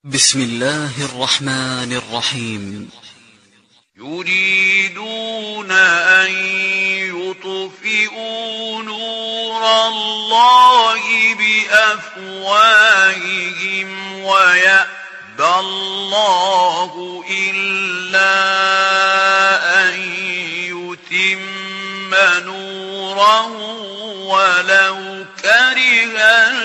بسم الله الرحمن الرحيم. يريدون أن يطفئوا نور الله بأفواههم ويأبى الله إلا أن يتم نوره ولو كره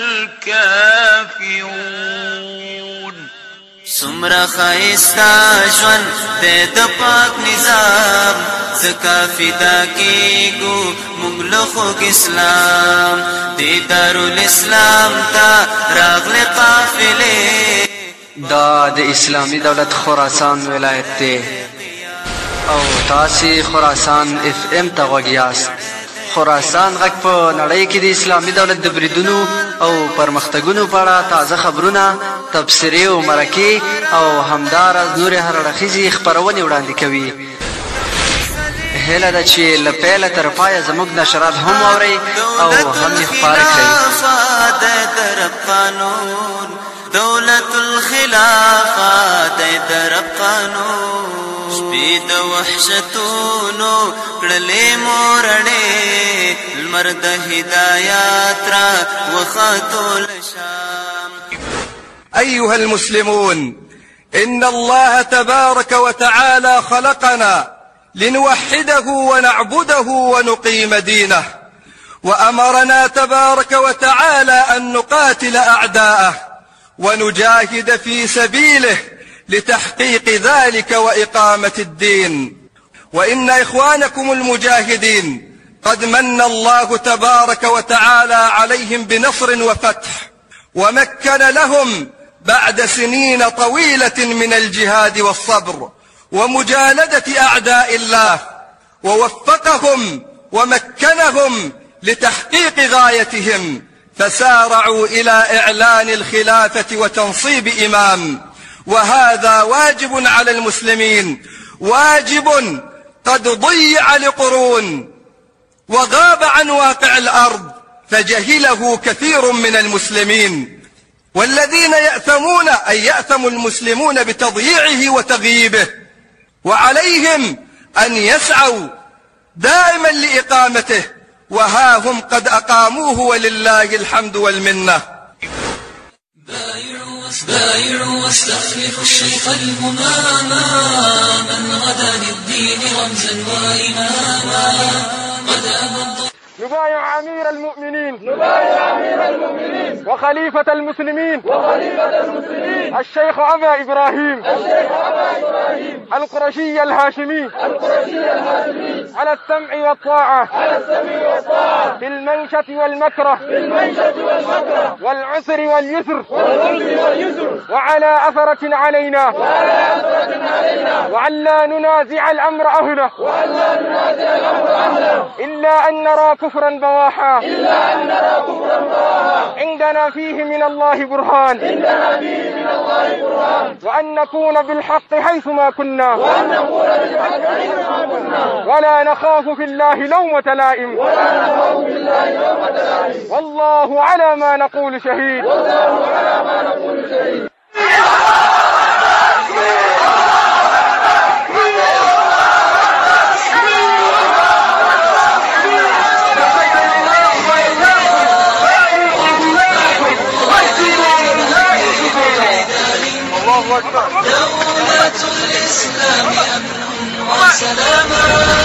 الكافرون. سمرا خائستا جوان د پاک نظام زکا فدا کیگو مغلقو اسلام دی دارالاسلام تا راغل قافلے دا د اسلامی دولت خراسان ولایت دی او تاسی خراسان اف ام تا غوږیاست. خراسان غږ په نړۍ کې د اسلامي دولت د بریدونو او پرمختګونو په اړه تازه خبرونه، تبصرې او مرکې او همداراز نورې هر اړخیزې خپرونې وړاندې کوي. هیله ده چې له پیله تر پایه زموږ نشرات هم واورئ او هم یې خپاره کړئ. دولت الخلافه د رب قانون شپې د وحشتونو کړلې مورړې لمر د هدایات را وخاتو لشام. أيها المسلمون، إن الله تبارك وتعالى خلقنا لنوحده ونعبده ونقيم دينه، وأمرنا تبارك وتعالى أن نقاتل أعداءه ونجاهد في سبيله لتحقيق ذلك وإقامة الدين. وإن إخوانكم المجاهدين قد من الله تبارك وتعالى عليهم بنصر وفتح، ومكن لهم بعد سنين طويلة من الجهاد والصبر ومجالدة أعداء الله، ووفقهم ومكنهم لتحقيق غايتهم، فسارعوا إلى إعلان الخلافة وتنصيب إمام. وهذا واجب على المسلمين، واجب قد ضيع لقرون وغاب عن واقع الأرض فجهله كثير من المسلمين، والذين يأثمون أي يأثم المسلمون بتضييعه وتغييبه، وعليهم أن يسعوا دائما لإقامته، وها هم قد أقاموه ولله الحمد والمنة. بايعوا واستخلفوا الشيخ المهاما من غدا للدين رمزا وإماما قد أبض. نبايع أمير المؤمنين وخليفة المسلمين الشيخ أبا إبراهيم القرشي الهاشمي على السمع والطاعة في المنشة والمكره والعسر واليسر وعلى أثرة علينا وعلى ننازع الأمر أهله إلا أن نرى كفرا بواحا عندنا فيه من الله برهان وأن نكون بالحق حيثما كنا ولا نخاف في الله لومة لائم والله على ما نقول شهيد. دولة الإسلام أمن وسلاما.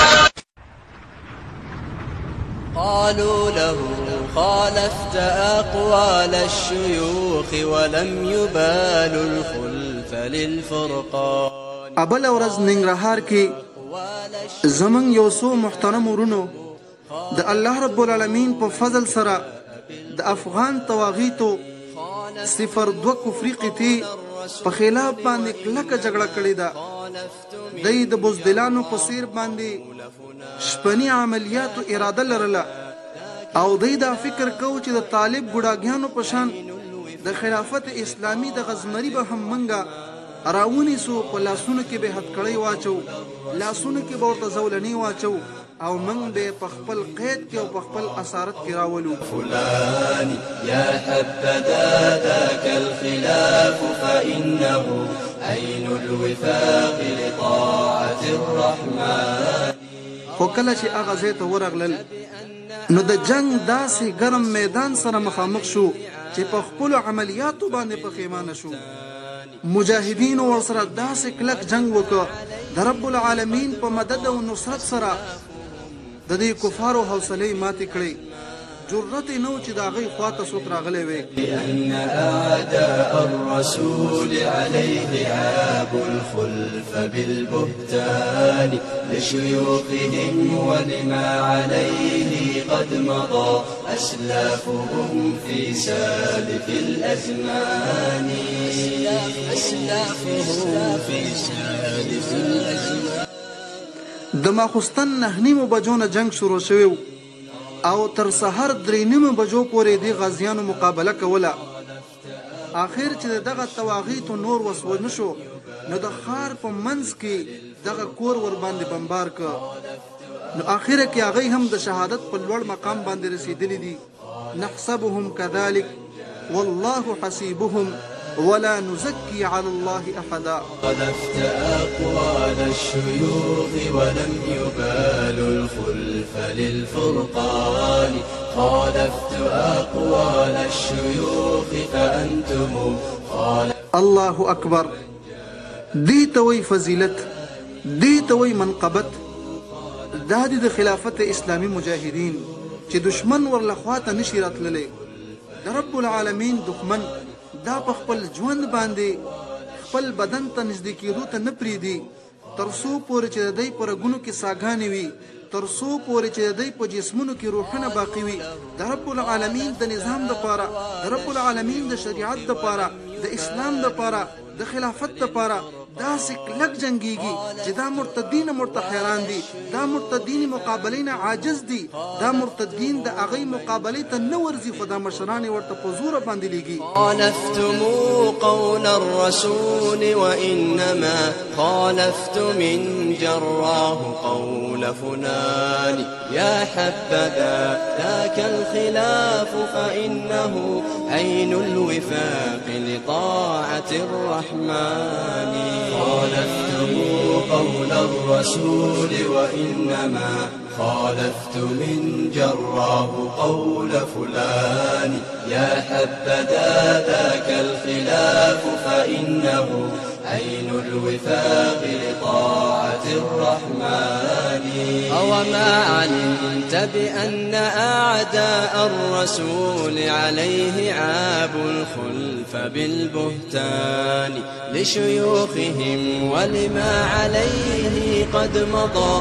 قالوا له خالفت أقوال الشيوخ ولم يبالوا الخلف للفرقان. ابل ورځ ننګرهار کې زمون یو څو محترم ورونو د الله رب العالمین په فضل سره د افغان طواغیتو 02 کفري قطعي په خلاف باندې کلکه جګړه کړې ده. د بزدلانو په سیر باندې شپنی عملیاتو اراده لرله او دا فکر کو چې د طالب ګډاګیانو په شان د خلافت اسلامی د غزمری به هم منګه راونی سو په لاسونو کې به هتکړی واچو، لاسونو کې به ورته زولنی واچو او من به په خپل قید کې او په خپل اسارت کې راولو. فلان يا حبذا ذاك الخلاف فإنه عين الوفاق لطاعة الرحمن. خو کله چې هغه ځای ته ورغلل نو د جنگ داسې ګرم میدان سره مخامخ شو چې په خپلو عملیاتو باندې پښیمانه شو. مجاهدینو ورسره داسې کلک جنگ وکړ د رب العالمین په مدد او نصرت سره د دې کفارو حوصلې ماتې کړې. جرأت یې نه و چې د هغوی خواته څوک راغلی وی. لأن أعداء الرسول عليه عاب الخلف بالبهتان لشيوخهم ولما عليه قد مضى أسلافهم في سالف الأزمان. أسلافهم في سالف الأزمان. د ماخوستن 9:30 بجو نه جنگ شروع شوی او تر سحر 3:30 بجو پورې د غازیانو مقابله کوله. آخر چې دغه تواغیت نور وسو نشو نو د خار په منځ کې دغه کور ور باندې بمبار ک. نو آخر کې هغه هم د شهادت په لوړ مقام باندې رسیدلی دي. نحسبهم كذلك والله حسيبهم ولا نزكي على الله أحدا. قذفت أقوال الشيوخ ولم يبالوا الخلف للفرقان. خالفت أقوال الشيوخ فأنتم الله أكبر. دي توي فضيلت، دي توي منقبت، دا د خلافت اسلامي مجاهدين چې دشمن ورلخواته نشي راتللی. د رب العالمین دښمن دا په خپل ژوند باندې خپل بدن ته نږدې کېدو ته نه پرېږدي تر څو پورې چې د دوی په رګونو کې ساګانې وي، تر څو پورې چې د دوی په جسمونو کې روحونه باقي وي. د رب العالمین د نظام دپاره، د رب العالمین د شریعت دپاره، د اسلام دپاره، د خلافت دپاره داسې کلک جنګیږي چې دا مرتدین مرته حیران دي، دا مرتدین مقابلې نه عاجز دي، دا مرتدین د هغوی مقابلې ته نه ورځي، خو دا مشران یې ورته په زوره باندې لیږي. خالفتم قول الرسول وإنما خالفت من جراه قول فلان. يا حبذا ذاك الخلاف فإنه عين الوفاق لطاعة الرحمن. خالفتم قول الرسول وإنما خالفت من جراه قول فلان. يا حبذا ذاك الخلاف فإنه عين الوفاق لطاعة الرحمن. أوما علمت بأن أعداء الرسول عليه عاب الخلف بالبهتان لشيوخهم ولما عليه قد مضى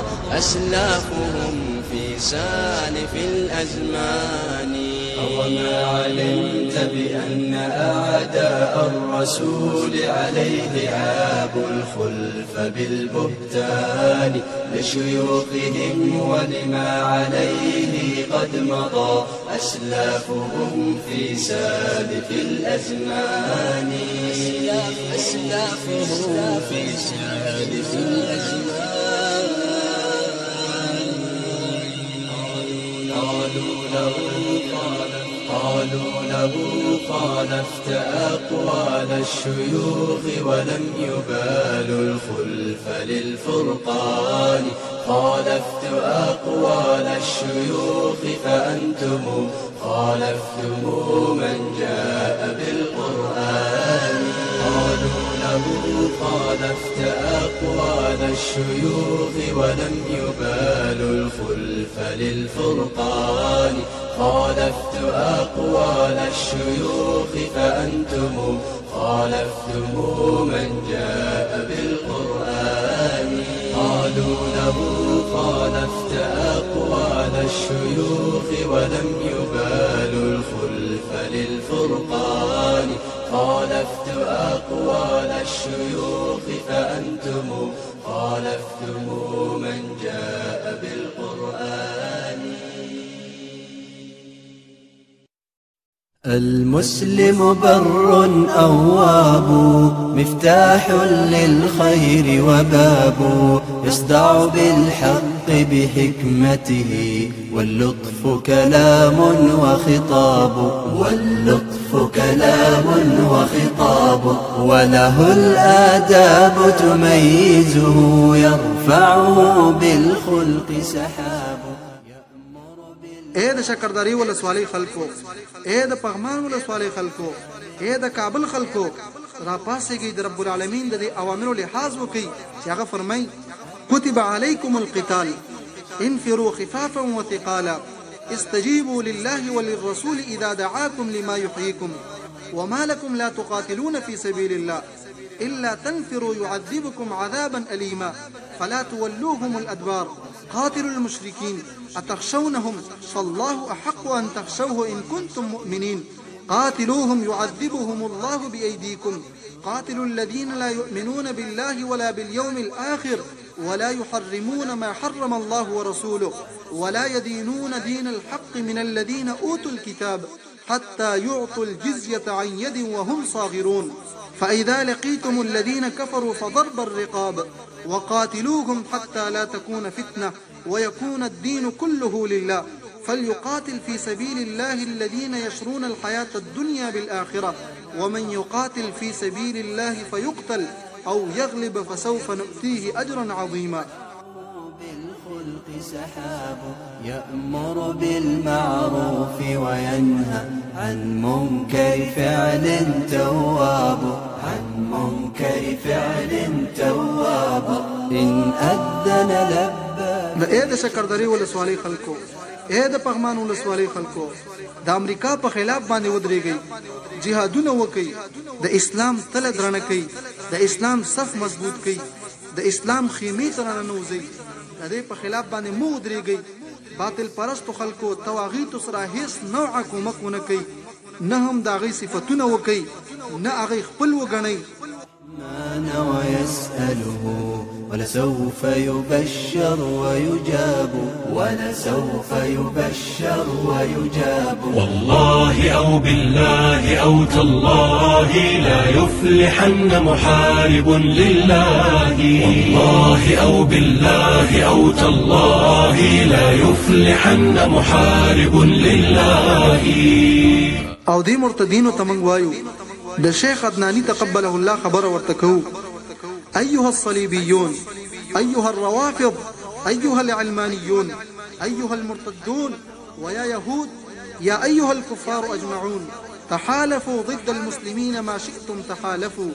أسلافهم في سالف الأزمان. وما علمت بأن أعداء الرسول عليه عاب الخلف بالبهتان لشيوخهم ولما عليه قد مضى أسلافهم في سالف الأزمان. أسلافهم في سالف الأزمان. قالوا له خالفت أقوال الشيوخ ولم يبالوا الخلف للفرقان. خالفت أقوال الشيوخ فأنتم خالفتم من جاء بالقرآن. قالوا له خالفت أقوال الشيوخ ولم يبالوا الخلف للفرقان. خالفت أقوال الشيوخ فأنتم خالفتم من جاء بالقرآن. قالوا له خالفت أقوال الشيوخ ولم يبالوا الخلف للفرقان. خالفت أقوال الشيوخ فأنتم خالفتم من جاء بالقرآن. المسلم بر أواب مفتاح للخير وباب يصدع بالحق بحكمته واللطف كلام وخطاب وله الآداب تميزه يرفعه بالخلق سحاب اے د شکرداری ولسوالی خلکو، اے د پغمان ولسوالی خلکو، اے د کابل خلکو، را پاسېږئ د رب العالمین د دې اوامرو لحاظ وکئ چې هغه فرمایي کتب علیکم القتال انفروا خفافا وثقالا استجیبوا لله وللرسول اذا دعاكم لما يحييكم وما لكم لا تقاتلون في سبيل الله إلا تنفروا يعذبكم عذابا أليما فلا تولوهم الأدبار قاتلوا المشركين أتخشونهم فالله أحق أن تخشوه إن كنتم مؤمنين قاتلوهم يعذبهم الله بأيديكم قاتلوا الذين لا يؤمنون بالله ولا باليوم الآخر ولا يحرمون ما حرم الله ورسوله ولا يدينون دين الحق من الذين أوتوا الكتاب حتى يعطوا الجزية عن يد وهم صاغرون فإذا لقيتم الذين كفروا فضرب الرقاب وقاتلوهم حتى لا تكون فتنة ويكون الدين كله لله فليقاتل في سبيل الله الذين يشرون الحياة الدنيا بالآخرة ومن يقاتل في سبيل الله فيقتل أو يغلب فسوف نؤتيه أجرا عظيما. بالخلق سحاب يأمر بالمعروف وينهى عن منكر فعل تواب إن أذن لبى. اے د شکردری ولسوالی خلکو، اے د پغمان ولسوالی خلکو، د امریکا په خلاف باندې ودرېږئ، جهادونه وکئ، د اسلام تله درنه کئ، د اسلام صف مضبوط کئ، د اسلام خیمې ته راننوځئ، د دې په خلاف باندې مو ودرېږئ. باطل پرستو خلکو تواغیتو سره هیڅ نوعه کومک ونه کوي، نه هم د هغې صفتونه وکئ، نه هغې خپل وګڼئ. ويسأله ولسوف يبشر ويجاب والله أو بالله أو تالله لا يفلحن محارب لله والله أو بالله أو تالله لا يفلحن محارب لله. او دې مرتدینو ته موږ وایو د شیخ عدنانی تقبله الله خبر ورته کوو: أيها الصليبيون، أيها الروافض، أيها العلمانيون، أيها المرتدون ويا يهود، يا أيها الكفار أجمعون، تحالفوا ضد المسلمين ما شئتم تحالفوا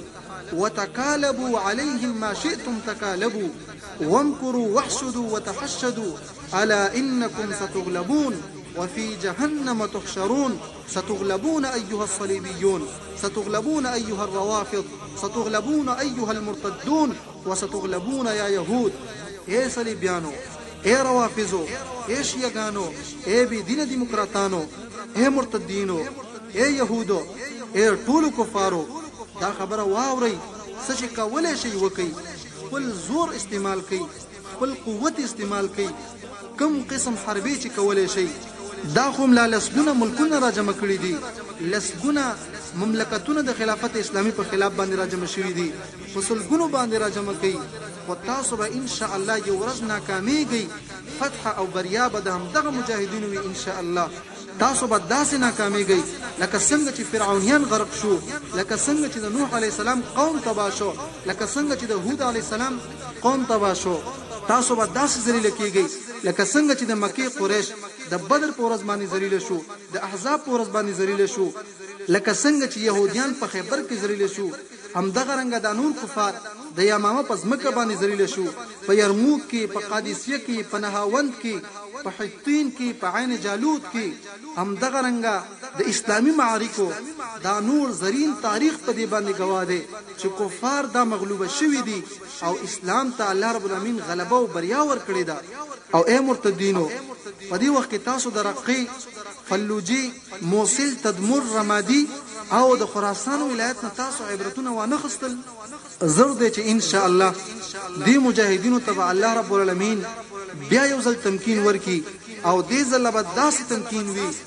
وتكالبوا عليهم ما شئتم تكالبوا وامكروا واحشدوا وتحشدوا ألا إنكم ستغلبون وفي جهنم تحشرون ستغلبون أيها الصليبيون، ستغلبون أيها الروافض، ستغلبون أيها المرتدون وستغلبون يا يهود. اے صلیبیانو، اے روافضو، اے شیعگانو، اے بی دین دیموکراتانو، اے مرتدینو، اے یهودو، اے ټولو کفارو، دا خبره واورئ، څه چې کولی شئ وکئ، خپل زور استعمال کئ، خپل قوت استعمال کئ، کم قسم حربي چې کولی شئ. دا خو لا لسګونه ملکونه را جمع کړي دي، لسګونه مملکتونه د خلافت اسلامي په خلاف باندې را جمع شوي دي، په سلګونو باندې را جمع کوي. خو تاسو به ان شاء الله یو ورځ ناکامیږئ، فتح او بریا به د همدغه مجاهدینو وي ان شاء الله. تاسو به داسې ناکامیږئ لکه څنګه چې فرعونیان غرق شو، لکه څنګه چې د نوح علیه السلام قوم تباه شو، لکه څنګه چې د هود علیه السلام قوم تباه شو. تاسو به داسې ذلیله کیږئ لکه څنګه چې د مکې قریش د بدر په ورځ باندې ذلیله شو، د احزاب په ورځ باندې ذلیله شو، لکه څنګه چې يهوديان په خیبر کې ذلیله شو، همدغه رنګه د نور کفار د یمامه په ځمکه باندې ذلیله شو، په یرموک کې، په قادسیه کې، په نهاوند کې، په حطین کې، په عین جالوت کې، همدغه رنګه د اسلامي معارکو دا نور زرین تاریخ په دې باندې گواه دی چې کفار دا مغلوبه شوي دي او اسلام ته الله رب العالمین غلبه او بریا ورکړې ده. او اے مرتدینو، په دې وخت کې تاسو د رقي، فلوجي، موصل، تدمر، رمادي او د خراسان ولایت نه تاسو عبرتونه وانه خستل. زر دی چې ان شاء الله دې مجاهدینو ته الله رب العالمین بیا یو ځل تمکین ورکي او دې ځل به داسې تمکین وي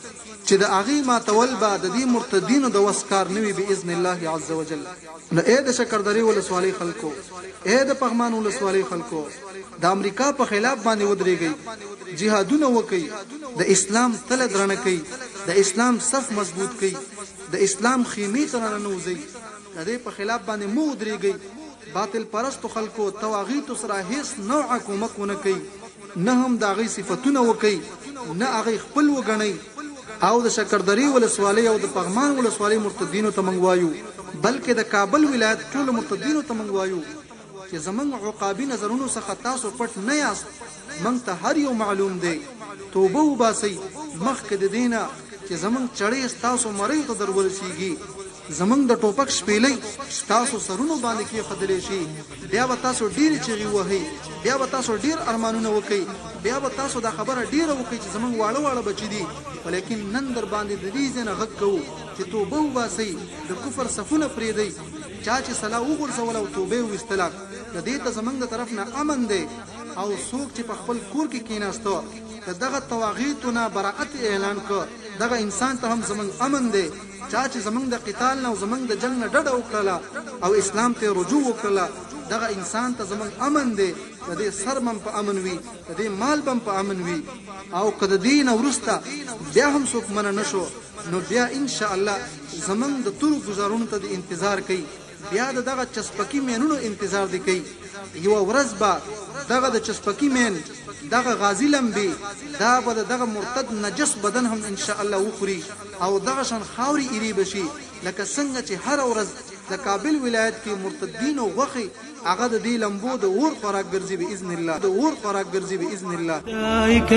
چې د هغې ماتول به د دې مرتدینو د وس کار نه وي باذن الله عز وجل. نو ای د شکردرې ولسوالۍ خلکو، ای د پغمان ولسوالۍ خلکو، د امریکا په خلاف باندې ودرېږئ، جهادونه وکئ، د اسلام تله درنه کئ، د اسلام صف مضبوط کئ، د اسلام خیمې ته راننوځئ، د دې په خلاف باندې مو ودرېږئ. باطل پرستو خلکو تواغیتو سره هیڅ نوعه کومک ونه کوي، نه هم د هغې صفتونه وکوي، نه هغې خپل وګڼئ. او د شکردرې ولسوالۍ او د پغمان ولسوالۍ مرتدینو ته موږ وایو، بلکې د کابل ولایت ټولو مرتدینو ته موږ وایو چې زموږ عقابي نظرونو څخه تاسو پټ نه یاست. موږ ته هر یو معلوم دی. توبه وباسئ مخکې د دې نه چې زموږ چړې ستاسو مریو ته در ورسېږي، زمونږ د ټوپک شپېلۍ تاسو سرونو باندې کېښودلی شي، بیا به تاسو ډېرې چغې وهئ، بیا به تاسو ډېر ارمانونه وکئ، بیا به تاسو دا خبره ډېره وکئ چې زمونږ واړه واړه بچي دي. ولیکن نن در باندې د دې ځای نه غږ کوو چې توبه وباسئ، د کفر صفونه پرېږدئ. چا چې سلا وغورځول او توبه یې وویستله، د دې ته زمونږ د طرف نه امن دی. او څوک چې په خپل کور کې کېناسته د دغه تواغیتو نه براعت اعلان کړ، دغه انسان ته هم زمونږ امن دی. چا چې زمونږ د قتال نه او زمونږ د جنګ نه ډډه وکړله او اسلام ته رجوع وکړله، دغه انسان ته زمونږ امن دی. د دې سر بم په امن وي، د دې مال بم په امن وي. او که د دې نه وروسته بیا هم څوک منع نه شو، نو بیا انشاءالله زمونږ د تورو ګزارونو ته د انتظار کوي، بیا د دغه چسپکي مینونو انتظار دی کوي. یوه ورځ به دغه د چسپکي مین، دغه غازی لمبي، دا به دغه مرتد نجس بدن هم انشاءالله وخوري او دغه شان خاوري ایری بشي، لکه څنګه چې هر ورځ د کابل ولایت کې مرتدینو غوښې هغه د دې لمبو د اور خوراک ګرځي باذن الله، د اور خوراک ګرځي باذن الله. أولئك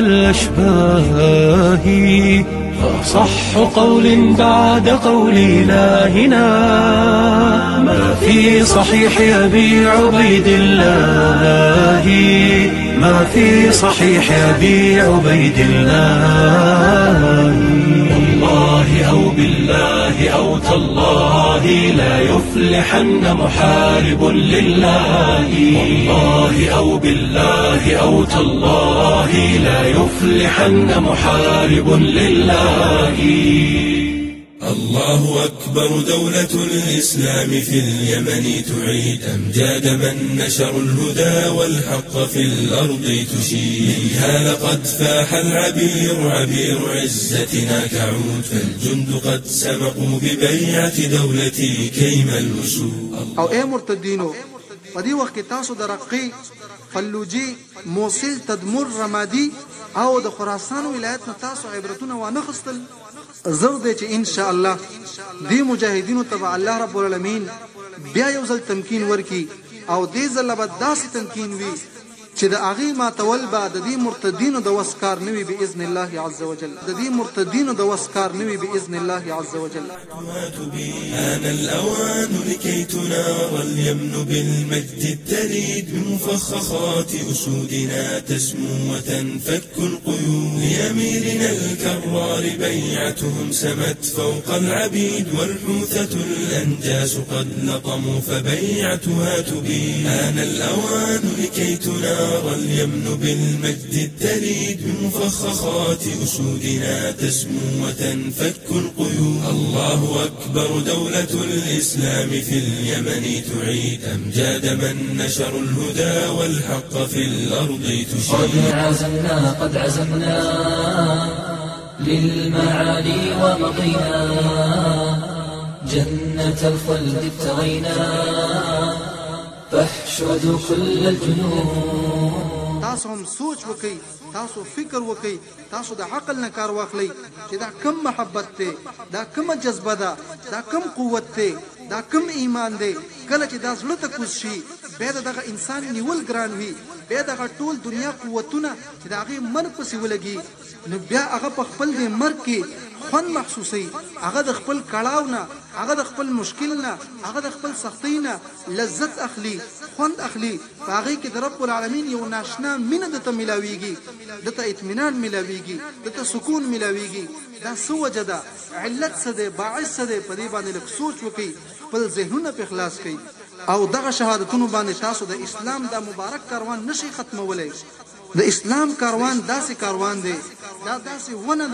الأشباه فصح قول بعد قول إلهنا ما في صحيح أبي عبيد الله، ما في صحيح أبي عبيد الله. والله أو بالله أو تالله لا يفلحن محارب لله، والله أو بالله أو تالله لا يفلحن محارب لله. الله أكبر دولة الإسلام في اليمن تعيد أمجاد من نشروا الهدى والحق في الأرض تشيد، منها لقد فاح العبير عبير عزتنا كعود، فالجند قد سبقوا ببيعة دولتي كيما الأسود. او اے مرتدینو، په دې وخت کې تاسو د رقي، فلوجي، موصل، تدمر، رمادي او د خراسان ولایت نه تاسو عبرتونه وانخستل. زر دی چې ان شاء الله دې مجاهدینو ته الله رب العالمین بیا یو ځل تمکین ورکي، او دې ځل به داسې تمکین وي چې د هغې ماتول به د دې مرتدینو د وس کار نه وي باذن الله عز وجل، د دې مرتدینو د وس کار نه وي باذن الله عز وجل. آن الأوان لكي تنار اليمن بالمجد التليد، بمفخخات أسودنا تسمو وتنفك القيود، لأميرنا الكرار بيعتهم سمت فوق العبيد، والحوثة الأنجاس قد لطموا فبيعتها تبيد. آن الأوان لكي تنار اليمن بالمجد التليد، بمفخخات أسودنا تسمو وتنفك القيود. الله أكبر دولة الإسلام في اليمن تعيد أمجاد من نشروا الهدى والحق في الأرض تشيد. قد عزمنا للمعالي ومضينا جنة الخلد ابتغينا فاحشد كل الجنون. تاسو هم سوچ وکئ، تاسو فکر وکئ، تاسو د عقل نه کار واخلئ چې دا کم محبت دی، دا کم جذبه ده، دا کم قوت دی، دا کم ایمان دی. کله چې دا زړه ته کوز شي، بیا دغه انسان نیول ګران وي، بیا دغه ټول دنیا قوتونه چې د هغې مرګ پسې ولګي، نو بیا هغه په خپل د مرګ کې خوند محسوسوي، هغه د خپل کړاو نه، هغه د خپل مشکل نه، هغه د خپل سختۍ نه لذت اخلي، خوند اخلي. په هغې کې د رب العالمین یو ناشنا مینه دته میلاویږي، دته اطمینان میلاویږي، دته سکون میلاویږي. دا څه وجه ده؟ علت څه دی؟ باعث څه دی؟ په دې باندې لږ سوچ وکئ، خپل ذهنونه پرې خلاص کړئ، او دغه شهادتونو باندې تاسو د اسلام دا مبارک کاروان نشئ ختمولی. د اسلام کاروان داسې کاروان دی، دا داسې ونه ده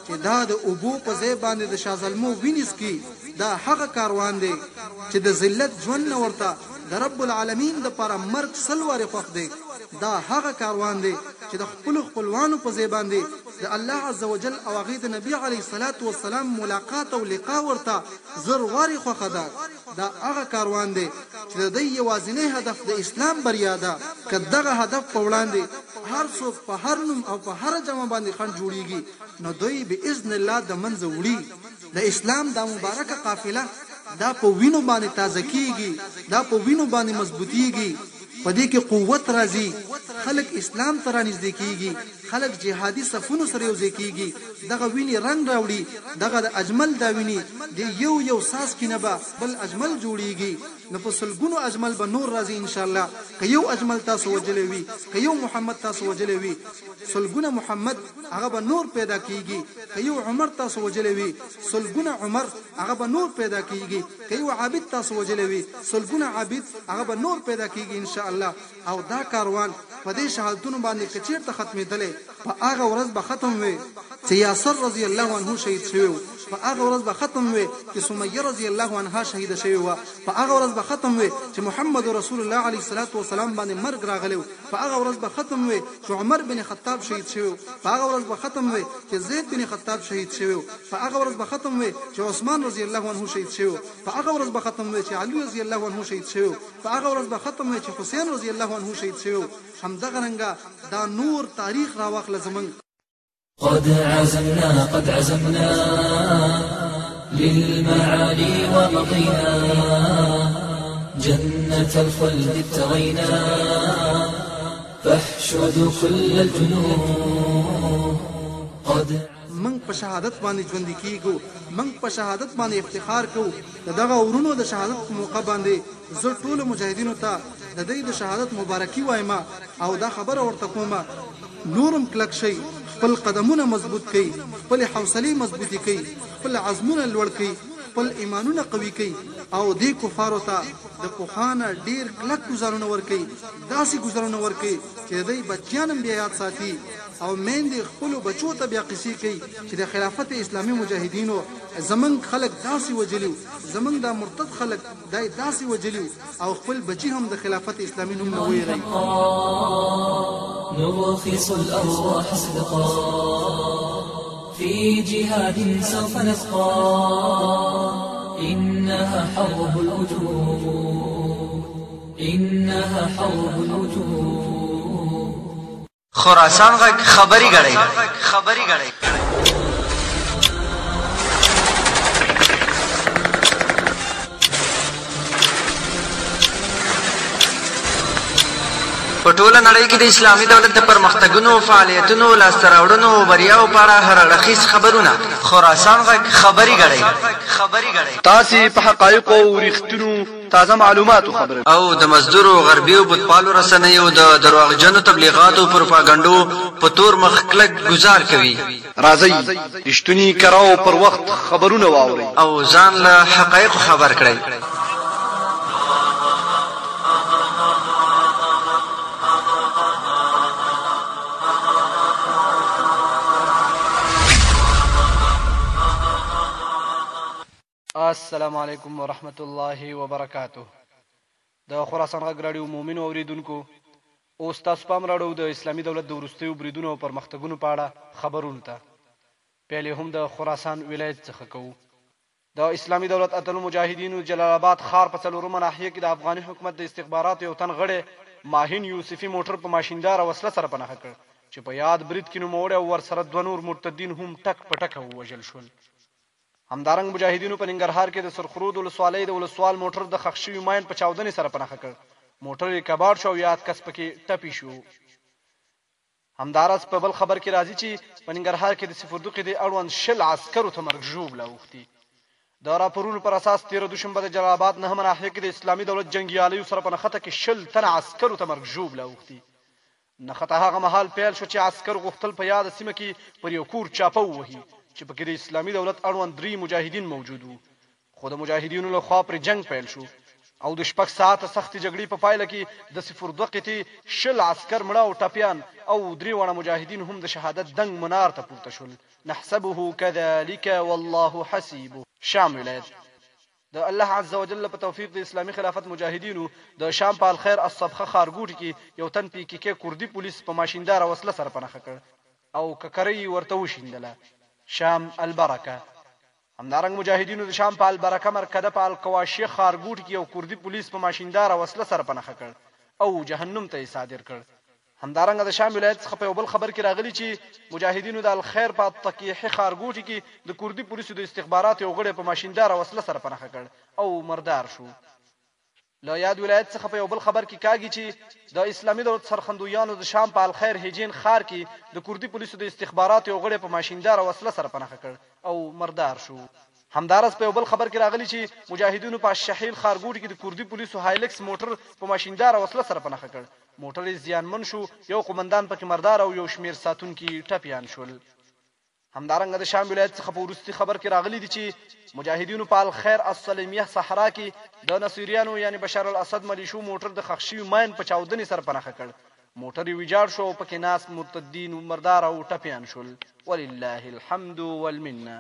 چې دا د اوبو په ځای باندې د شاه زلمو وینې څکي دا هغه کاروان دی چې د ذلت ژوند نه ورته د رب العالمین دپاره مرګ سل وارې خوښ دی دا هغه کاروان دی چې د خپلو خپلوانو په ځای باندې د الله عز وجل او هغې د نبي علیه الصلاة والسلام ملاقات او لقا ورته زر وارې خوښه ده دا هغه کاروان دی چې د دوی یوازینی هدف د اسلام بریا ده که دغه هدف په وړاندې هر څوک په هر نوم او په هر جمع باندې خنډ جوړیږي نو دوی باذن الله د منځه وړي د اسلام دا مبارکه قافله دا په وینو باندې تازه کیږي دا په وینو باندې مضبوطیږي په دې کې قوت راځي خلک اسلام ته رانږدې کیږي خلک جهادي صفونو سره یوځای کیږي دغه وینې رنګ راوړي دغه د اجمل دا وینې د یو ساس کې نه به بل اجمل جوړیږي نو په سلګونو اجمل به نور راځي ان شاء الله که یو اجمل تاسو وجلې وي که یو محمد تاسو وجلې وي سلګونه محمد هغه به نور پیدا کیږي که یو عمر تاسو وجلې وي سلګونه عمر هغه به نور پیدا کیږي که یو عابد تاسو وجلې وي سلګونه عابد هغه به نور پیدا کیږي ان شاء الله او دا کاروان په دې شهادتونو باندې که چیرته ختمېدلی په هغه ورځ به ختم وي چې یاسر رضی الله عنه شهید شوی و په هغه ورځ به ختم وي چې سمیه رضی الله عنها شهیده شوې وه په هغه ورځ به ختم وي چې محمد رسول الله علیه الصلاة والسلام باندې مرګ راغلی و په هغه ورځ به ختم وي چې عمر بن خطاب شهید شوی و په هغه ورځ به ختم وي چې زید بن خطاب شهید شوی و په هغه ورځ به ختم وي چې عثمان رضی الله عنه شهید شوی و په هغه ورځ به ختم وي چې علي رضی الله عنه شهید شوی و په هغه ورځ به ختم وي چې حسین رضی الله عنه شهید شوی و همدغه رنګه دا نور تاریخ راواخله زموږ قد عزمنا للمعالي ومضينا جنة الخلد ابتغينا فاحشد كل الجنود من په شهادت باندې ژوند کیږو من په شهادت باندې افتخار کوو دغه ورونو د شهادت په موقع باندې زه ټول مجاهدینو ته د دې د شهادت مبارکي وایم او دا خبره ورته کوم نورم کلک شي خپل قدمونه مضبوط کړئ خپل حوصله مضبوطی کړئ خپل عزمونه لوړ کړئ خپل ایمانونه قوي کړئ او دې کفارو ته د پوخانه ډیر کلک گزارونه ورکړئ داسې گزارونه ورکړئ چې دوی بچیان هم بیا یاد ساتي او میندې خپلو بچو ته بیا قصې کوي چې د خلافت اسلامي مجاهدینو زمونږ خلک داسې وجلیو زمونږ دا مرتد خلک دای داسې وجلیو او خپل بچي هم د خلافت اسلامي نوم نه ویری نرخص الأرواح صدقا في جهاد سوف نسقى إنها حرب الوجود خراسان غږ خبري غړي په ټوله نړۍ کې د اسلامي دولت د پرمختګونو فعالیتونو لاسته راوړنو او بریاو په اړه هر اړخیز خبرونه خراسان غږ خبري غړي تاسې په حقایقو او رښتینو تازه معلوماتو خبره او د مزدورو غربي او بتپالو رسنیو د دروغجنو تبلیغاتو او پروپاګانډو په تور مخ کلک گزار کوي راځئ رښتونی کراو پر وخت خبرونه واورئ او ځان له حقایقو خبر کړئ السلام علیکم ورحمت الله وبرکاته د خراسان غږ راډیو مومنو اوریدونکو اوس تاسو پام راړو د اسلامي دولت د وروستیو بریدونو او پرمختګونو په اړه خبرونه ته پیل هم د خراسان ولایت څخه کوو د اسلامي دولت اتلو مجاهدینو جلال آباد ښار په څلورمه ناحیه کې د افغاني حکومت د استخباراتو یو تن غړی ماهین یوسفي موټر په ماشیندار وسله سره پناه کړ چې په یاد برید کې نوموړی او ورسره دوه نور مرتدین هم ټک په ټکه ووژل شول همدارنګ مجاهدینو په ننګرهار کې د سرخرود ولسوالۍ د ولسوال موټر د ښخ شوي ماین په چاودنې سره پناه کړ موټر یې کباړ شو او یاد کس پکې ټپي شو همداراز په بل خبر کې راځي چې په ننګرهار کې د سفردوقي د اړوند 20 عسکرو ته مرګ ژوبله اوښتي د راپورونو پر اساس 13 دوشنبه د جلال آباد نهمه ناحیه کې د اسلامي دولت جنګیالیو سره په نښته کې 20 تنه عسکرو ته مرګ ژوبله اوښتي نښته هغه مهال پیل شو چې عسکر غوښتل په یاده سیمه کې پر یو کور چاپه ووهي چې پکې د اسلامي دولت اړوند 3 مجاهدین موجود وو خو د مجاهدینو له خوا پر جنگ پیل شو او د 6 ساعته سختې جګړې په پایله کې د 02 قطې 10 عسكر مړه او ټپیان او 3 وړه مجاهدین هم د شهادت دنګ منار ته پورته شول. نحسبه كذلك والله حسيبه. شام ولایت د الله عز وجل په توفیق د اسلامي خلافت مجاهدینو د شام په الخير الصبخه خارګوټ کې یو تن PKK کوردی پولیس په ماشیندار وسله سره پناه کړ او ککرۍ ورته وشیندله. شام البرکه. همدارنګ مجاهدینو د شام په البرکه مرکزه په القواشیه خارګوټ کې یو کوردی پولیس په ماشیندار وسله سره پناه کړ او جهنم ته صادر کړ. همدارنګ د شام ولایت څخه په یو بل خبر کې راغلی چې مجاهدینو د الخير په تقیح خارګوټ کې د کوردی پولیسو د استخبارات یو غړی په ماشیندار وسله سره پناه کړ او مردار شو. لا یاد ولایت څخه په یو بل خبر کې کاږي چې د اسلامي دولت سرخندویانو د شام په الخير هجین خار کې د کوردی پولیسو د استخبارات یو غړی په ماشیندار وسله سره پناه کړ او مردار شو. همدارس په یو بل خبر کې راغلی چې مجاهدینو په شهیل خارګوټ کې د کوردی پولیسو هایلکس موټر په ماشیندار وسله سره پناه کړ. موټر یې زیانمن شو، یو قومندان پکې مردار او یو شمیر ساتونکي ټپیان شول. همدارنګه د شام ولایت څخه په وروستي خبر کې راغلی دی چې مجاهدینو په الخير السلمیه صحرا کې د نصیریانو یعنی بشار الاسد ملیشو موټر د خښشي ماین په چاودنې سره پناه کړ. موټر یې ویجاړ شو او پکې ناس مرتدین مردار او ټپیان شول. ولله الحمد والمنه.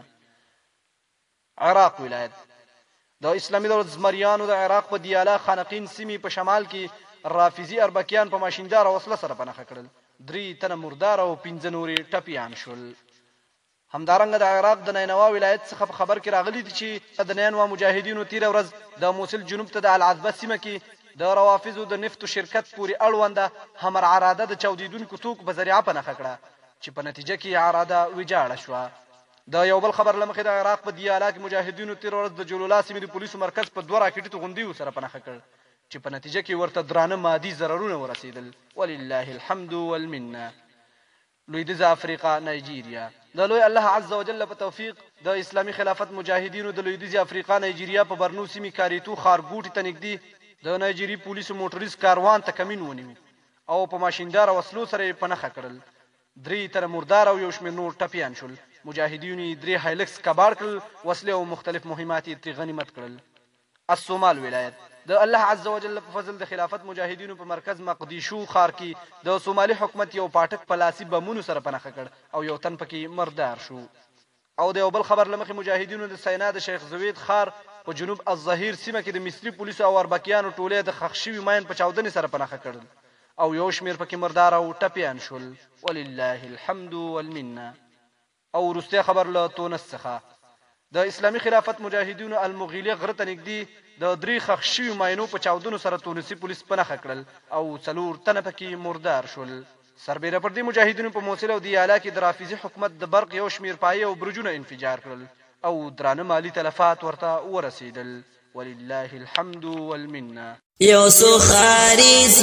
عراق ولایت د اسلامي دولت زمریانو د عراق په دیالا خانقین سیمې په شمال کې رافضي اربکیان په ماشیندار وسله سره پناه کړل. 3 تنه مردار او 15 نورې ټپیان شول. همدارنګه د عراق د نینوا ولایت څخه په خبر کې راغلی دی چې د نینوا مجاهدینو تیر ورځ د موصل جنوب ته د العذبه سیمه کې د روافضو د نفتو شرکت پورې اړونده همر عراده د چاودیدونکو توکو په ذریعه پناه کړه چې په نتیجه کې عراده ویجاړه شوه. د یو بل خبر لمخې د عراق په دیالا کې مجاهدینو تیر ورځ د جلولا سیمې د پولیسو مرکز په 2 راکټي توغندیو سره پناه کړ چې په نتیجه کې ورته درانه مادي ضررونه ورسېدل. ولله الحمد والمنه. لویدیځ افریقا نایجیریا د لوی الله عز وجل په توفیق د اسلامي خلافت مجاهدینو د لویدیځ افریقا نایجیریا په برنو سیمې کاریتو خارګوټ ته نږدې د نایجیری پولیسو موټریز کاروان ته کمین ونیو او په ماشیندار وسلو سره پناه کړل. 3 تر مردار او یو شمېر نور ټپیان شول. مجاهدینو 3 هایلکس کباړ کړل، وسلې او مختلف مهمات یې غنیمت کړل. الصومال ولایت د الله عز وجل په فضل د خلافت مجاهدینو په مرکز مقدیشو ښار کې د صومالي حکومت یو پاټک پلاسي بمونو سره پناه کړ او یو تن پکې مردار شو. او د یو بل خبر لمخې مجاهدینو د سینا د شیخ زوید ښار په جنوب الظهیر سیمه کې د مصری پولیسو او اربکیانو ټولې د خښشوي ماین په چاودنې سره پناه کړل او یو شمیر پکې مردار او ټپیان شول. ولله الحمد والمنه. او وروستی خبر له تونس څخه د اسلامي خلافت مجاهدینو المغیلی غره ته نږدې د 3 خښشوي ماینو په چاودنو سره تونسي پولیس پناه کړل او 4 تنه پکې مردار شول. سربیره پر دې مجاهدینو په موصل او دیالا کې د رافضي حکومت د برق یو شمیر پایې او برجونه انفجار کړل او درانه مالی تلفات ورته ورسېدل. ولله الحمد والمنه. یوسو خاریز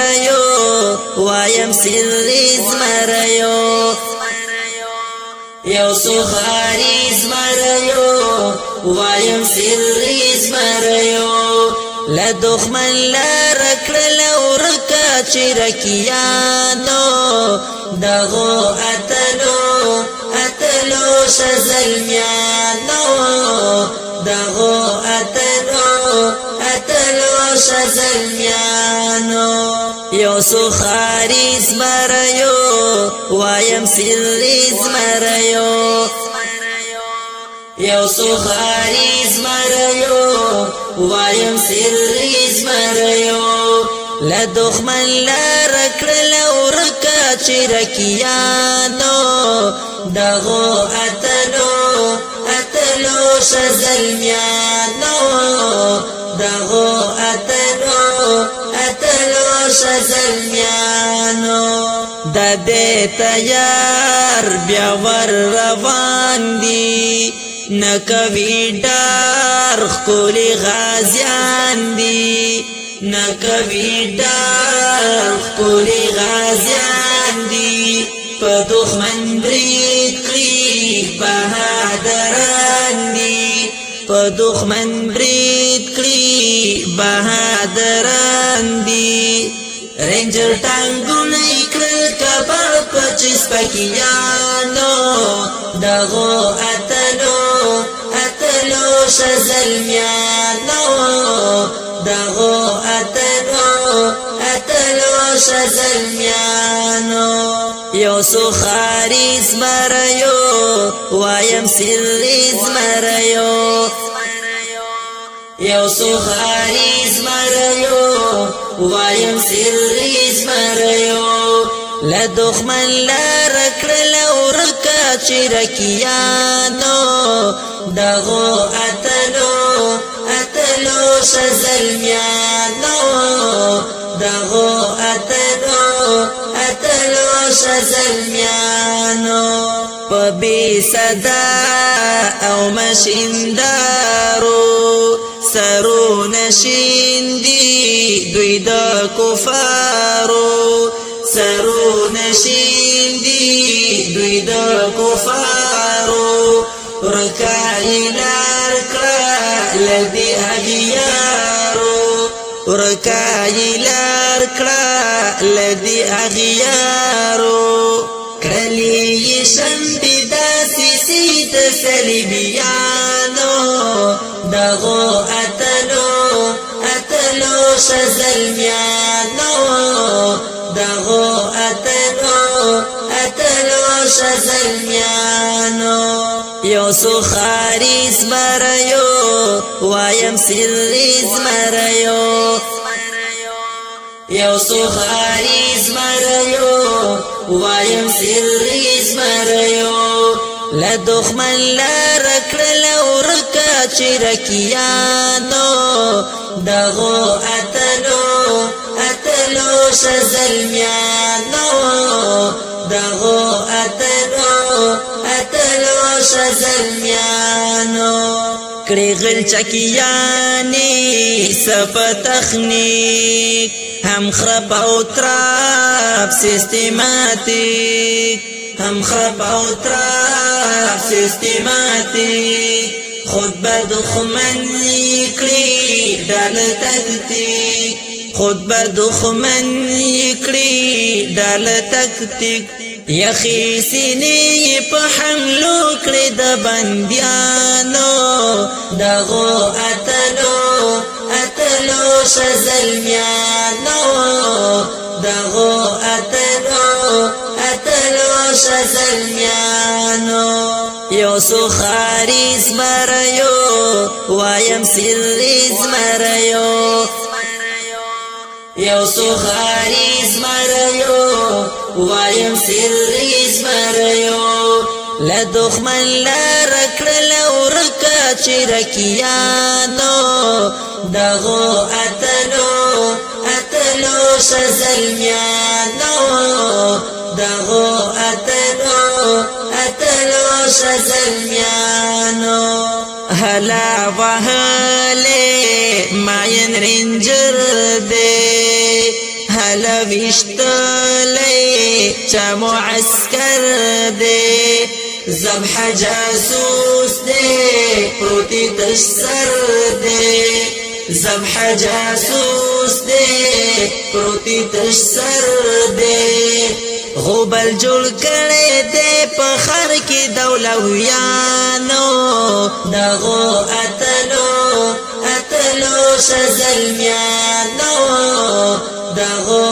مریو وایم سریز مریو یوسو خاریز مریو وایم سریز مریو لدخمن لرکل ورکا چرکیانو دغو اتلو شزلمیانو دغو اتلو شزلمیانو یوسو خاریز مریو وایم سریز مریو یوسو خاریز مریو وایم سریز مریو لدخمن لرکل ورکا چرکیانو دغو اتلو شزلمیانو دغو اتلو شزلمیانو د دې تیار بیا ور روان دي نکوي ډار خولي غازیان دي نکوي ډار خولي غازیان دي په دښمن برید کړي بهادران دي په دښمن برید کړي بهادران دي رینجر ټانګونه کړل کبر پچیس پکیانو دغو اتلو شزلمیانو دغو شزلمیانو یو سخاری زمریو وایم سری زمریو یو سخاری زمریو وایم سری زمریو لدخمن لارکړل ورکا چرکیانو دغو اتلو شزلمیانو دغو اتلو شزلمیانو پبی صدا او مشیندارو سرو نشیندی دوی دا کفارو سرو نشیندی دوی دا کفارو رکائی لارکڑا لدی اغیارو رکائی لارکڑا لدی اغیارو کلی شنبی دا سیسید سلیبیانو دغو اتلو شزلمیانو دغو اتلو شزلمیانو یو سخاری زمریو وایم سری زمریو یو سخاری زمریو وایم سری زمریو لدخمن لارکړل ورکا چرکیانو دغو اتلو شزلمیانو دغو اتلو شزلمیانو کړي غل چکیانی صف تخنیک هم خراب او تراب سیستماتیک هم خراب او تراب سیستماتیک خود بدخمن کړي ډال تکتیک خود بدخمن کړي ډال تکتیک یخی سینی په حملو کړي د بندیانو دغو اتلو شزلمیانو دغو اتلو شزلمیانو یو سخاری زمریو وایم سری زمریو یو سخاری زمریو وایم سری زمریو لدخمن لارکړل ورکا چرکیانو دغو اتلو شزلمیانو دغو اتلو شزلمیانو هلا وهله ماین رنجر دے هلا وشتلی چا معسکر دے ذبح جاسوس دے پروتی تشسر دے ذبح جاسوس دے پروتی تشسر دے غوبل جوړ کړي دې په خر کې دولویانو دغو اتلو شزلمیانو دغو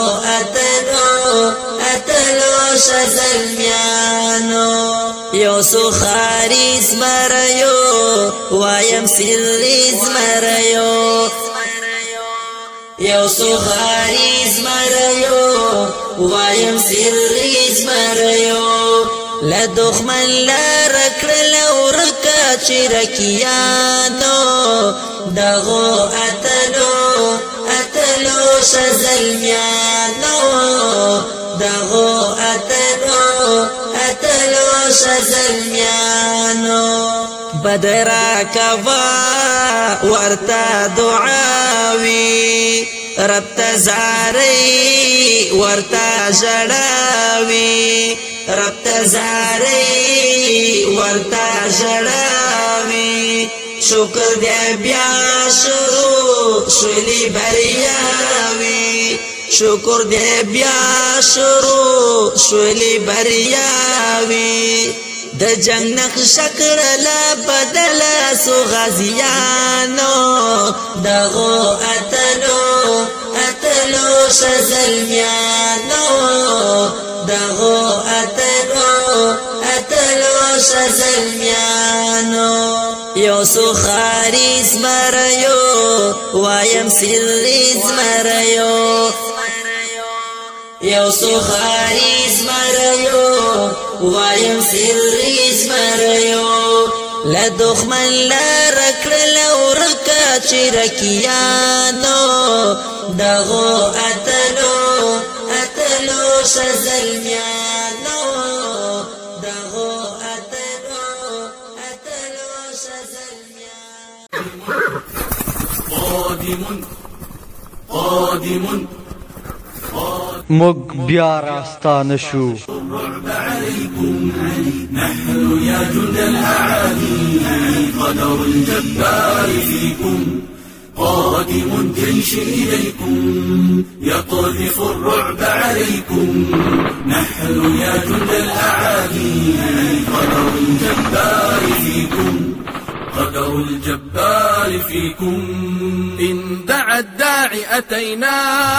اتلو شزلمیانو یو سخاری زمریو وایم سری زمریو یو سخاری زمریو وایم سری زمریو لدخمن لارکړل ورکا چرکیانو دغو اتلو شزلمیانو دغو اتلو شزلمیانو بدرا کوا ورتا دعاوی رب تزاری ورتا جڑاوی رب تزاری ورتا جڑاوی شکر دے بیا شروع شولی بریاوی شکر دے بیا شروع شولی بریاوی د جنگ نقش کړلا بدل سو غازیانو دغو اتلو اتلو شزلمیانو دغو اتلو شزلمیانو یوسو خاریز مریو وایم سریز مریو یوسو خاریز مریو وایم سریز مریو لدخمن لرکل ورکا چرکیانو دغو اتلو شزلمیانو دغو اتلو شزلمیانو قادم مگ بیا راستانه شو الرعب عليكم نحن يا جند الأعادي قدر الجبار فيكم قادم جيش إليكم يقذف الرعب عليكم نحن يا جند الأعادي قدر الجبار فيكم قدر الجبار فيكم إن دعا الداعي أتينا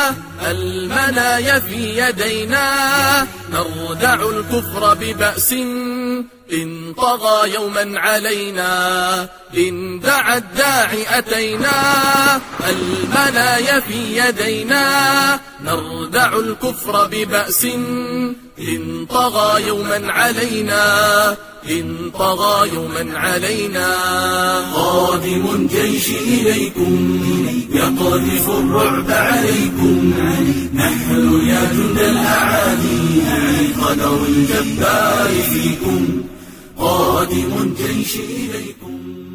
المنايا في يدينا نردع الكفر ببأس إن طغى يوما علينا إن دعا الداعي أتينا المنايا في يدينا نردع الكفر ببأس إن طغى يوما علينا إن طغى يوما علينا قادم جيش إليكم يقذف الرعب عليكم نحن يا جند الأعادي قدر الجبار فيكم قادم جيش إليكم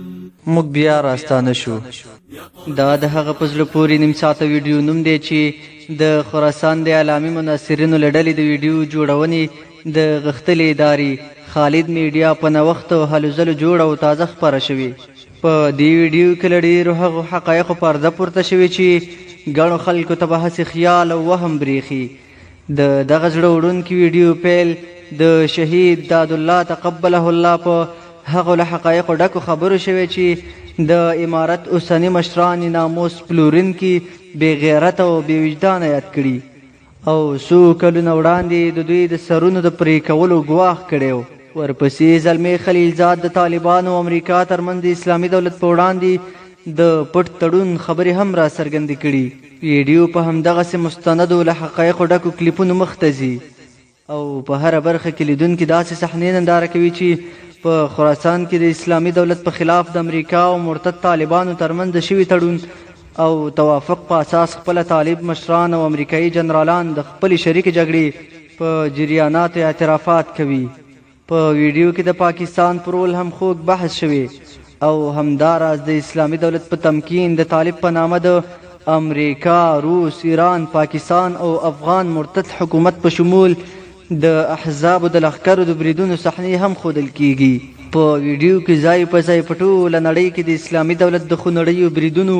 مگ بیا راستانه شو دا د هغه په زړه پورې نیم ساعته ویډیو نوم دی چې د خراسان د اعلامي مناصرینو له ډلې د ویډیو جوړونې د غښتلې ادارې خالد میډیا په نوښت او هلو ځلو جوړه او تازه خپره شوې په دې ویډیو کې له ډېرو هغو حقایقو پرده پورته شوې چې ګڼو خلکو ته به هسې خیال او وهم برېښي د دغه زړه وړونکي ویډیو پیل د شهید دادالله تقبله الله په هغو له حقایقو ډکو خبرو شوې چې د امارت اوسني مشران ناموس پلورونکي بې غیرته او بې وجدانه یاد کړي او څو کلونه وړاندې د دوی د سرونو د پرې کولو ګواښ کړی و ورپسې زلمې خلیلزاد د طالبانو او امریکا ترمنځ د اسلامي دولت په وړاندې د پټ تړون خبرې هم را څرګندې کړي ویډیو په همدغسې مستندو له حقایقو ډکو کلیپونو مخ ته ځي او په هره برخه کې لیدونکي داسې صحنې ننداره کوي چې په خراسان کې د اسلامي دولت په خلاف د امریکا او مرتد طالبانو ترمنځ د شوي تړون او توافق په اساس خپله طالب مشران او امریکایي جنرالان د خپلې شریکې جګړې په جریاناتو اعترافات کوي په ویډیو کې د پاکستان پر رول هم خوږ بحث شوی او همداراز د اسلامي دولت په تمکین د طالب په نامه د امریکا، روس، ایران، پاکستان او افغان مرتد حکومت په شمول د احزابو د لښکرو د بریدونو صحنې هم ښودل کیږي په ویډیو کې ځای په ځای په ټوله نړۍ کې د اسلامي دولت د خونړیو بریدونو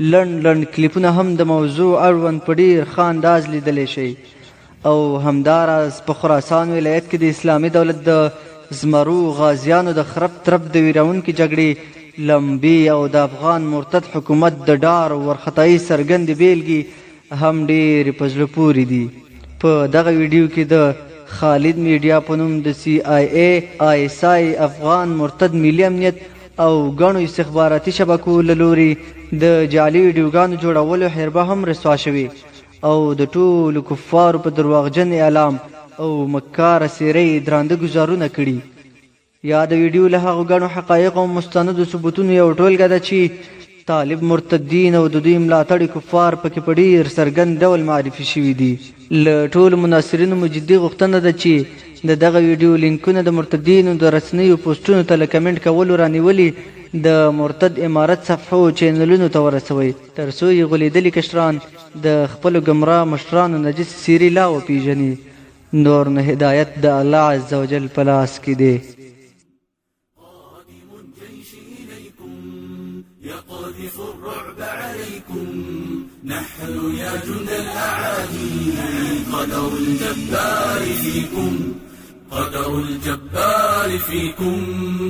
لنډ کلیپونه هم د موضوع اړوند په ډېر ښه انداز لیدلی شي او همداراز په خراسان ولایت کې د اسلامي دولت د زمرو غازیانو د خرب ترب د ویرونکي جګړې لمبې او د افغان مرتد حکومت د ډار او ورختایي څرګندې بیلګې هم ډېرې په زړه پورې دي په دغه ویډیو کې د خالد میډیا په نوم د CIA، ISI، افغان مرتد ملي امنیت او ګڼو استخباراتي شبکو له لوري د جعلي ویډیوګانو جوړولو حربه هم رسوا شوې او د ټولو کفارو په درواغجن اعلام او مکاره څېرې درانده ګزارونه کړي یا د ویډیو له هغو ګڼو حقایقو او مستندو ثبوتونو یو ټولګه ده چې طالب مرتدین او د دوی ملاتړي کفار پکې په ډېر څرګند ډول معرفي شوي دي له ټولو مناصرینو مو جدي غوښتنه ده چې د دغه ویډیو لینکونه د مرتدینو د رسنیو پوسټونو ته له کمنټ کولو رانیولي د مرتد امارت صفحو چینلونو ته ورسوئ تر څو یې غولېدلي کشران د خپلو ګمراه مشرانو نجس څېرې لا وپېژني نور نو هدایت د الله عز وجل په لاس کې دی يقذف الرعب عليكم نحن يا جند الأعادي قدر الجبار فيكم قدر الجبار الجبار فيكم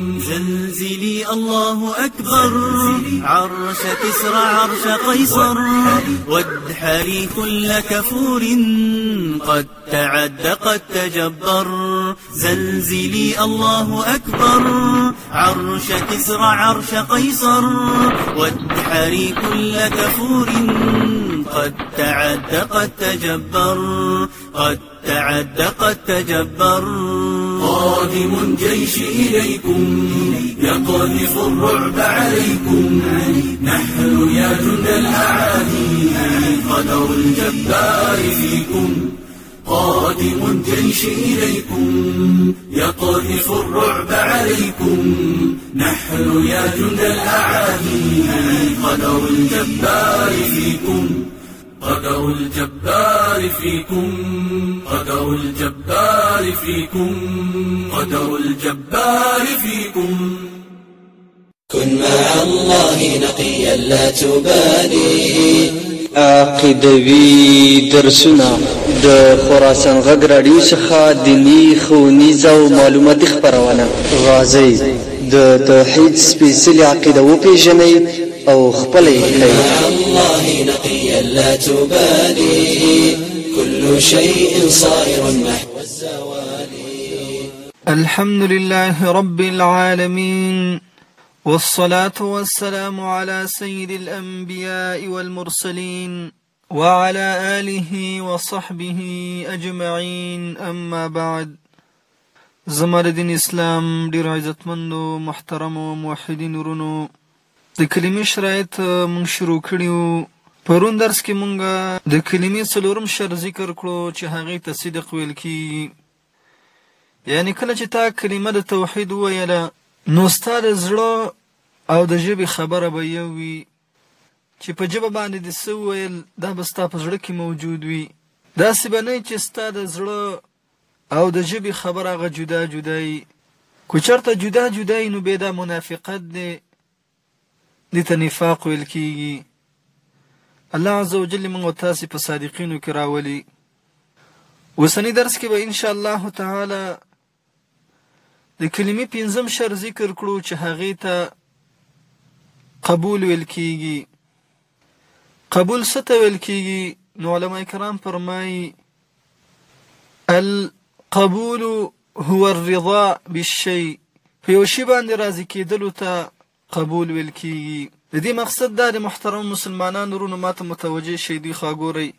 زلزلي الله أكبر عرش كسرى عرش قيصر وادحري كل كفور قد تعد قد تجبر زلزلي الله أكبر عرش كسرى عرش قيصر وادحري كل كفور قد تعد قد تجبر قد تعد قد تجبر قادم الجيش إليكم يقذف الرعب عليكم نحن يا جند الأعادي قدر الجبار فيكم قادم الجيش إليكم يقذف الرعب عليكم نحن يا جند الأعادي قدر الجبار فيكم قدر الجبار فيكم قدر الجبار فيكم قدر الجبار فيكم كن مع الله نقيا لا تبالي عقیدوي درسونه د خراسان غږ راډیو څخه دیني ښوونیز او معلوماتي خپرونه غازی د توحید سپېڅلې عقیده وپېژنئ او خپله یې کړئ. الله نقيا لا تبالي كل شيء صائر نحو الزوال. الحمد لله رب العالمين والصلاة والسلام على سيد الأنبياء والمرسلين وعلى آله وصحبه أجمعين أما بعد. زمر دین اسلام ډیر عزتمند او محترم او موحدین ورونو، د کلمې شرایط مونږ شروع کړیو. پرون درس کې مونږ د کلمې څلورم شر ذکر کړو چې هغې ته صدق ویل کیږي. یعنی کله چې تا کلمه د توحید وویله نو ستا د زړه او د ژبې خبره به یو وي، چې په ژبه باندې دې څه وویل دا به ستا په زړه کې موجود وي. داسې به نه چې ستا د زړه او د ژبې خبره هغه جدا جدا وي. که چېرته جدا جدا وي نو بیا دا منافقت دی، دې ته نفاق ویل کېږي. الله عز وجل موږ او تاسې په صادقینو کې راولي. اوسني درس کې به انشاءالله تعالی د کلمې پنځم شر ذکر کړو چې هغې ته قبول ویل کېږي. قبول څه ته ویل کېږي؟ نو علماء کرام فرمایي القبول هو الرضا بالشيء، په یو شي باندې راضي کېدلو ته قبول ویل کېږي. د دې مقصد دا د محترم مسلمانانو ورونو ماته متوجه شئ. دوی خوا ګورئ،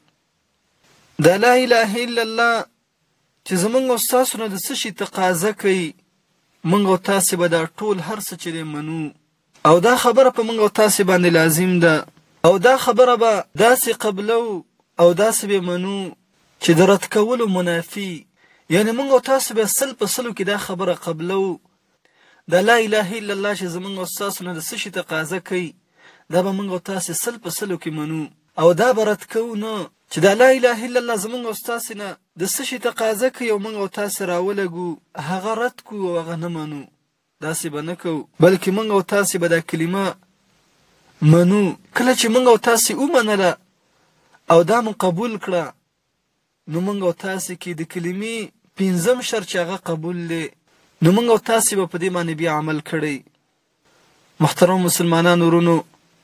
دا لا اله الا الله چې زمونږ او ستاسو نه د څه شي تقاضا کوي، موږ او تاسې به دا ټول هر څه چې دی منو، او دا خبره په موږ او تاسې باندې لازم ده، او دا خبره به داسې قبلو او داسې به منو چې د رد کولو منافي. یعنی موږ او تاسې به سل په سلو کې دا خبره قبلو. دا لا اله الا الله چې زمونږ او ستاسو نه د څه شي تقاضا کوي دا به موږ او تاسې سل په سلو کې منو، او دا به رد کوو نه چې دا لا اله الا الله زمونږ او ستاسې نه د څه شي تقاضا کوي او موږ او تاسې راولګو هغه رد کوو او هغه نه منو. داسې به نه کوو، بلکې موږ او تاسې به دا کلمه منو. کله چې موږ او تاسې ومنله او دا مو قبول کړه نو موږ او تاسې کې د کلمې پنځم شر چې هغه قبول دی، نو موږ او تاسې به په دې باندې بیا عمل کړی. محترم مسلمانانو ورونو،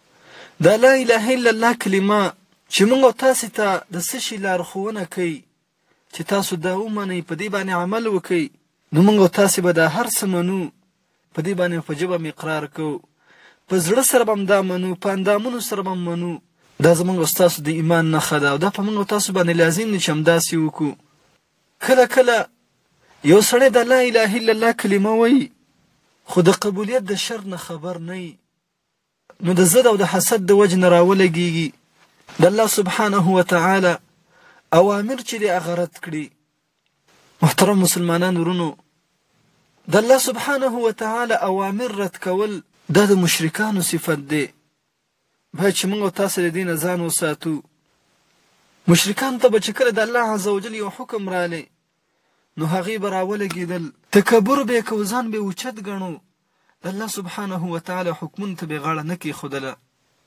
دا لا اله الا الله کلمه چې موږ او تاسې ته د څه شي لارښوونه کوي چې تاسو دا ومنئ، په دې باندې عمل وکئ، نو موږ او تاسې به دا هر څه منو، په دې باندې په ژبه مې اقرار کوو، په زړه سره به هم دا منو، په اندامونو سره به هم منو. دا زموږ او ستاسو د ایمان نښه ده، او دا په موږ او تاسو باندې لازم دی چې همداسې وکړو. کله کله یو سړی د لا اله الا الله کلمه وایي خو د قبولیت د شر نه خبر نه وي، نو د ضد او د حسد د وجې نه راولګېږي. د الله سبحانه وتعالی اوامر چې دی هغه رد کړي. محترم مسلمانان ورونو، د الله سبحانه وتعالی اوامر رد کول دا د مشرکانو صفت دی. باید چې موږ او تاسې د دې نه ځان وساتو. مشرکانو ته به چې کله د الله عز وجل یو حکم رالی نو هغې به راولګېدل، تکبر به یې کو، ځان به یې اوچت ګڼو، د الله سبحانه وتعالی حکمونو ته به یې غاړه نه کېښودله.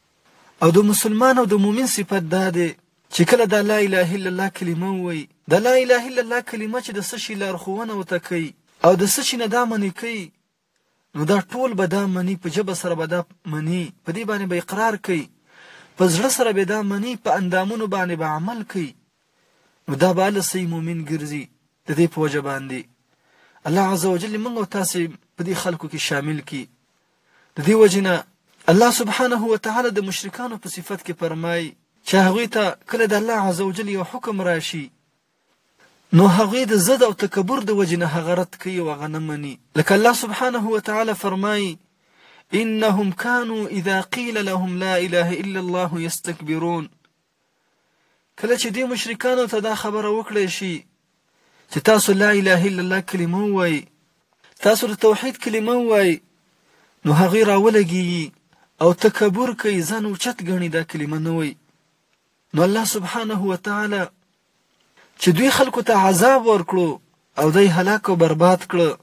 او د مسلمان او د مؤمن صفت دا دی چې کله د لا اله الا الله کلمه ووایي، د لا اله الا الله کلمه چې د څه شي لارښوونه ورته کوي او د څه شي نه دا منې کوي نو دا ټول به دا مني، په ژبه سره به دا مني، په دې باندې به اقرار کوي، په زړه سره به دا مني، په اندامونو باندې به عمل کوي، نو دا به هله صحیح مؤمن ګرځي. د دې په وجه باندې الله عز وجل موږ او تاسې په دې خلکو کې شامل کړي. د دې وجې نه الله سبحانه وتعالی د مشرکانو په صفت کې فرمایي چې هغوی ته کله د الله عز وجل یو حکم راشي نو هغوی د ضد او تکبر د وجې نه هغه رد کوي او هغه نه مني. لکه الله سبحانه وتعالی فرمایي انهم كانوا اذا قيل لهم لا اله الا الله يستكبرون. کله چې دې مشرکانو ته دا خبره وکړی شي چې تاسو لا اله الا الله کلمه ووایي، تاسو د توحید کلمه ووایي، نو هغوی راولګي او تکبر کوي، ځان اوچت ګڼي، دا کلمه نه وایي. نو الله سبحانه وتعالی چې دوی خلکو ته عذاب ورکړو او دوی هلاک او برباد کړه،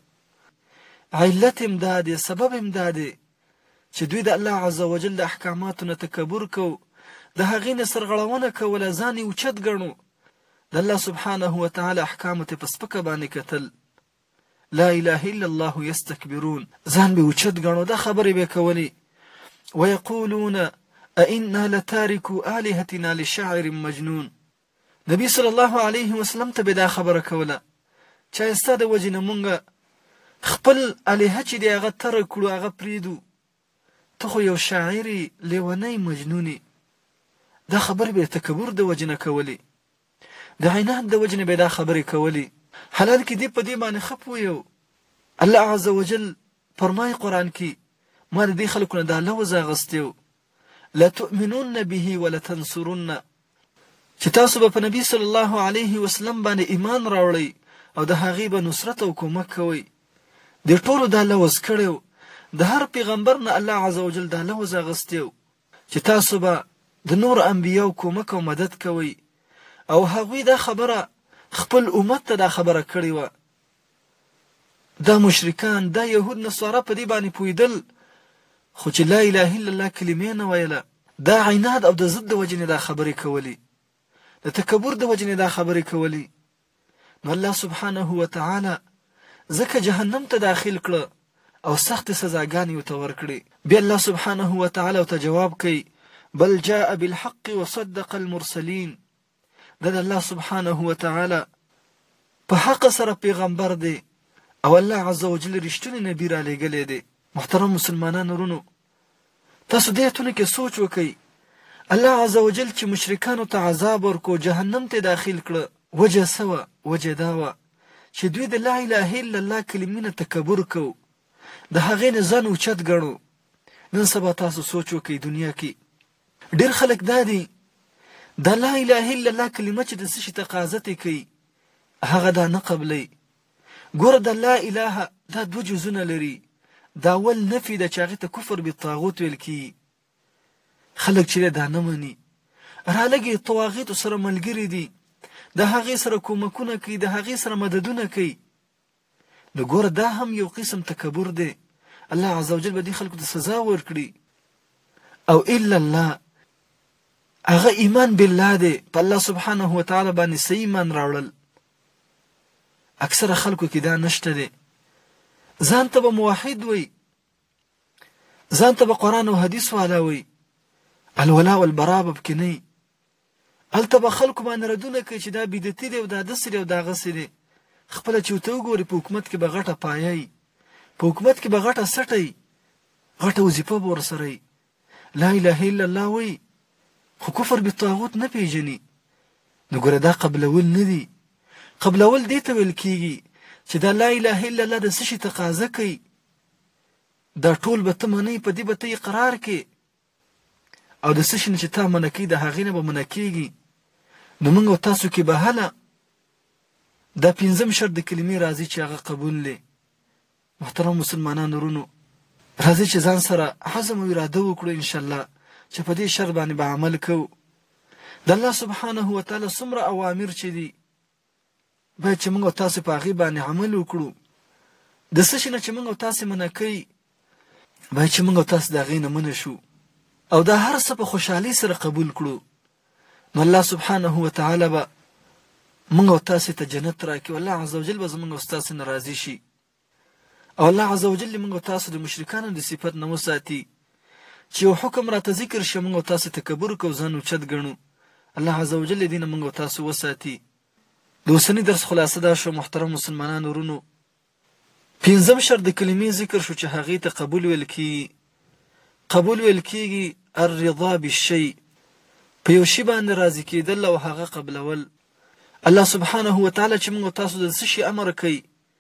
علت هم دا دی، سبب هم دا دی چې دوی د الله عز وجل د احکاماتو نه تکبر کو، د هغې نه سرغړونه کوله، ځان یې اوچت ګڼو، د الله سبحانه وتعالی احکامو ته په سپکه باندې کتل. لا اله الا الله یستکبرون، ځان به اوچت ګڼو، دا خبرې به کولې. ویقولون ائنا لتارکو آلهتنا لشاعر مجنون. نبی صلی الله علیه وسلم ته به دا خبره کوله چې ستا د وجې نه مونږ خپل الهه چې دی هغه ترک کړو، هغه پرېږدو، ته خو یو شاعري لیونی مجنونی. دا خبرې به تکبر د وجې نه کولې، د عناد د وجې نه به دا خبرې کولې، حلال کې دی په دې باندې ښه پوهیو. الله عز وجل فرمایي قرآن کې ما د دې خلکو نه دا لوز اخیستی و لتؤمنون به ولتنصرن، چې تاسو به په نبی صلی الله علیه وسلم باندې ایمان راوړئ او د هغې به نصرت او کومک کوئ. د ټولو دا لوز کړی و، د هر پیغمبر نه الله عز وجل دا لوز اخیستی و چې تاسو به د نور انبیاو کومک او مدد کوئ، او هغوی دا خبره خپل امت ته دا خبره کړې وه. دا مشرکان، دا یهود نصارا په دې باندې پوهېدل، خو چې لا اله الا الله کلمې نه ویله، دا عناد او د ضد د وجې نه دا خبرې کولې، د تکبر د وجې نه دا خبرې کولې. نو الله سبحانه وتعالی ځکه جهنم ته داخل کړه او سخت سزاګانې ورته ورکړې. بیا الله سبحانه وتعالی ورته جواب کوي بل جاء بالحق وصدق المرسلین. دا د الله سبحانه وتعالی په حق سره پیغمبر دی او الله عز وجل رښتونی نبی را لېږلی دی. محترم مسلمانانو ورونو، تاسو دې ایتونو کې سوچ وکئ، الله عز وجل چې مشرکانو ته عذاب ورکو، جهنم ته داخل کړه، وجه څه وه؟ وجه دا وه چې دوی د لا اله الا الله کلمې نه تکبر کو، د هغې نه ځان اوچت ګڼو. نن سبا تاسو سوچ وکئ، دنیا کې ډېر خلک دا دي دا لا اله الا الله کلمه چې د څه شي تقاضا ترې کوي هغه دا نه قبلوي. ګوره د لا اله دا دوه جزونه لري، دا اول نفي ده چې هغې ته کفر بالطاغوت ویل کېږي. خلک چې دا نه مني، رالګي طواغیتو سره ملګري دي، د هغې سره کومکونه کوي، د هغې سره مددونه کوي. نو ګوره دا هم یو قسم تکبر دی، الله عز وجل به دې خلکو ته سزا ورکړي. او الا الله هغه ایمان بالله دی، په الله سبحانه وتعالی باندې صحیح ایمان راوړل. اکثره خلکو کې دا نشته دی، ځان ته به موحد وي، ځان ته به قرآن او حدیث والا وي، الولا والبرا به پکې نه وي. هلته به خلکو باندې ردونه کوي چې دا بدعتي دی او دا داسې دی او دا هغسې دی. خپله چې ورته وګوري په حکومت کې به غټه پایه وي، په حکومت کې به غټه سټه وي، غټه وظیفه به ورسره وي، لا اله الا الله وي، خو کفر بالطاغوت نه پیژني. نو ګوره دا قبلول نه دي. قبلول دې ته ویل کېږي چې دا لا اله الا الله د څه شي تقاضا کوي، دا ټول به ته منې، په دې به ته اقرار کې، او د څه شي نه چې تا منع کوي د هغې نه به منع کېږي. نو موږ او تاسو کې به هله دا پنځم شرط د کلمې راځي چې هغه قبول دی. محترم مسلمانانو ورونو، راځي چې ځان سره حزم او اراده وکړو انشاءالله چې په دې شرط باندې به عمل کوو. د الله سبحانه وتعالی څومره اوامر چې دي باید چې موږ او تاسو په هغې باندې عمل وکړو. د څه شي نه چې موږ او تاسو منع کوي باید چې موږ او تاسو د هغې نه منع شو او دا هر څه په خوشحالۍ سره قبول کړو. نو الله سبحانه وتعالی به موږ او تاسو ته جنت راکړي، والله عز وجل به زموږ او ستاسو نه راضي شي. او الله عزوجل موږ تاسو د مشرکانو د صفت نه وساتي چې یو حکم راته ذکر شي موږ تاسو تکبر کو ځان اوچت ګڼو. الله عزوجل دې موږ تاسو وساتي. د اوسنی درس خلاصه دا شو محترم مسلمانانو ورونو. پنځم شرط د کلمې ذکر شو چې هغه ته قبول ویل کیږي الرضا بالشيء، په یو شی باندې راضي کېدل او هغه قبلول. الله سبحانه و تعالی چې موږ تاسو د څه شي امر کوي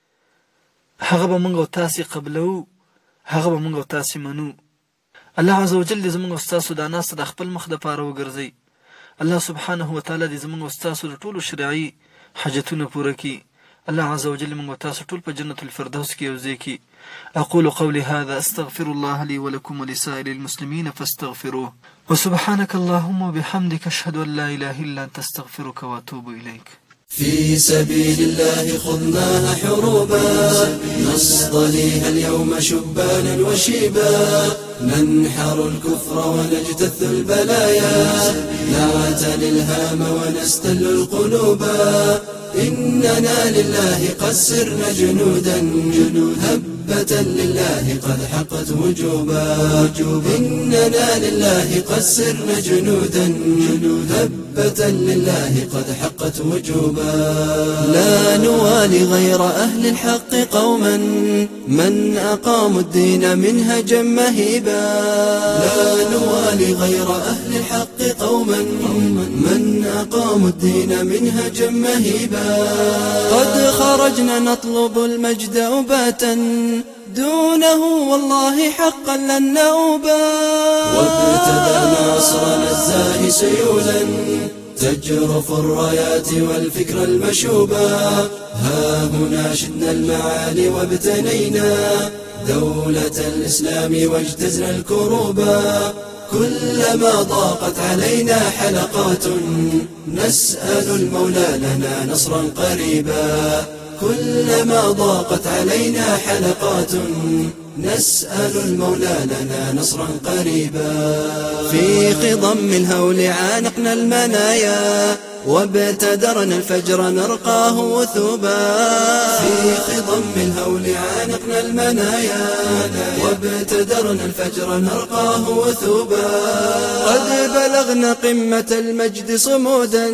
هغه به موږ تاسو قبلو، هغه به موږ تاسو منو. الله عزوجل دې زموږ تاسو د ناس د خپل مخ د پاره وګرځي. الله سبحانه و تعالی دې زموږ تاسو د ټولو شرعي حاجتونه پوره کړي. الله عزوجل موږ تاسو ټول په جنة الفردوس کې یوځای کړي. أقول قولي هذا أستغفر الله لي ولكم ولسائر المسلمين فاستغفروه، وسبحانك اللهم وبحمدك أشهد أن لا إله إلا أنت أستغفرك وأتوب إليك. في سبيل الله خضناها حروبا، نصطليها اليوم شبانا وشيبا، ننحر الكفر ونجتث البلايا، نعتلي الهام ونستل القلوبا، إننا لله قد سرنا جنودا، هبة لله قد حقت وجوبا، إننا لله قد سرنا جنودا، هبة لله قد حقت وجوبا. لا نوالي غير أهل الحق قوما، من أقاموا الدين منهجا مهيبا، لا نوالي غير أهل الحق قوما، من أقاموا الدين منهجا مهيبا. قد خرجنا نطلب المجد أباتا، دونه والله حقا لن نؤبا، وابتدأنا عصرنا الزاهي سيولا، تجرف الرايات والفكر المشوبا، ها هنا شدنا المعالي وابتنينا دولة الإسلام واجتزنا الكروبا، كلما ضاقت علينا حلقات نسأل المولى لنا نصرا قريبا، كلما ضاقت علينا حلقات نسأل المولى لنا نصرا قريبا. في خضم الهول عانقنا المنايا، وابتدرنا الفجر نرقاه وثوبا، في خضم الهول عانقنا المنايا، وابتدرنا الفجر نرقاه وثوبا، قد بلغنا قمة المجد صمودا،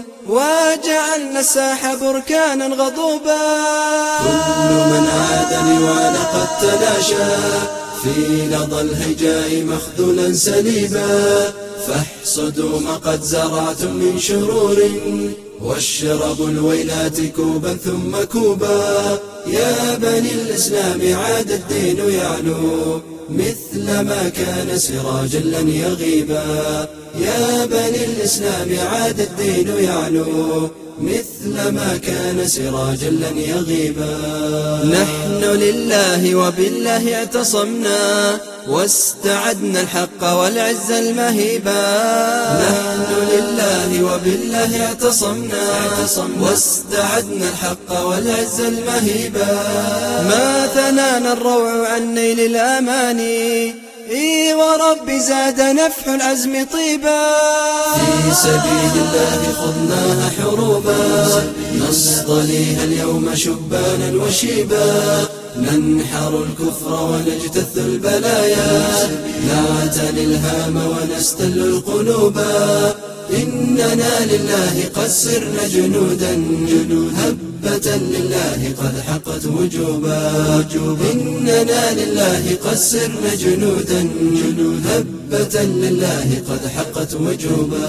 وجعلنا الساح بركانا غضوبا، كل من عادني وانا قد تلاشى، في لظى الهجاء مخذولا سليبا، فاحصدوا ما قد زرعتم من شرور، واشربوا الويلات كوبا ثم كوبا، يا بني الإسلام عاد الدين يعلو، مثل ما كان سراجا لن يغيبا، يا بني الإسلام عاد الدين يعلو، مثل ما كان سراجا لن يغيبا. نحن لله وبالله اعتصمنا، واستعدنا الحق والعز المهيبا، نحن لله وبالله اعتصمنا، واستعدنا الحق والعز المهيبا، ما ثنانا الروع عن نيل الأماني، إي ورب زاد نفح العزم طيبا. في سبيل الله خضناها حروبا، نصطليها اليوم شبانا وشيبا، ننحر الكفر ونجتث البلايا، نعتلي الهام ونستل القلوبا، إننا لله قد سرنا جنودا، هبة لله قد حقت وجوبا، إننا لله قد سرنا جنودا، هبة لله قد حقت وجوبا.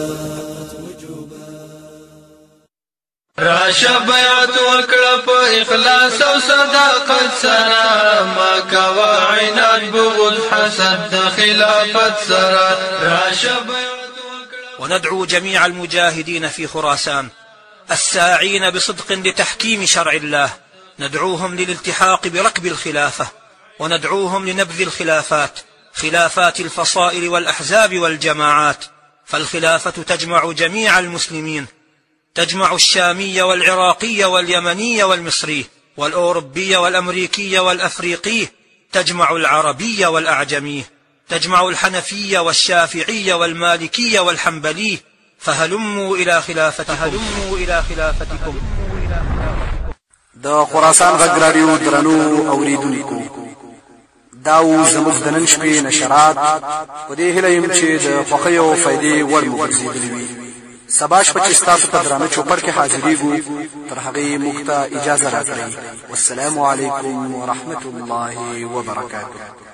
راشه بیعت وکړه په اخلاص او صداقت سره، ما کوه عناد بغض حسد د خلافت سره، راشه وندعو جميع المجاهدين في خراسان الساعين بصدق لتحكيم شرع الله، ندعوهم للالتحاق بركب الخلافة، وندعوهم لنبذ الخلافات، خلافات الفصائل والأحزاب والجماعات، فالخلافة تجمع جميع المسلمين، تجمع الشامي والعراقي واليمني والمصري والأوروبي والأمريكي والأفريقي، تجمع العربي والأعجمي، تجمع الحنفي والشافعي والمالكي والحنبلي، فهلموا إلى خلافتكم. د خراسان غږ راډیو درنو اوریدونکو دا و زموږ د نن شپې نشرات په دې هیله یم چې د خوښۍ او فایدې وړ مو ګرځېدلي وي. سبا شپه چې ستاسو په درانه چوپړ کې حاضرېږو تر هغې موږ ته اجازه راکړئ. والسلام علیکم ورحمة الله وبرکاته.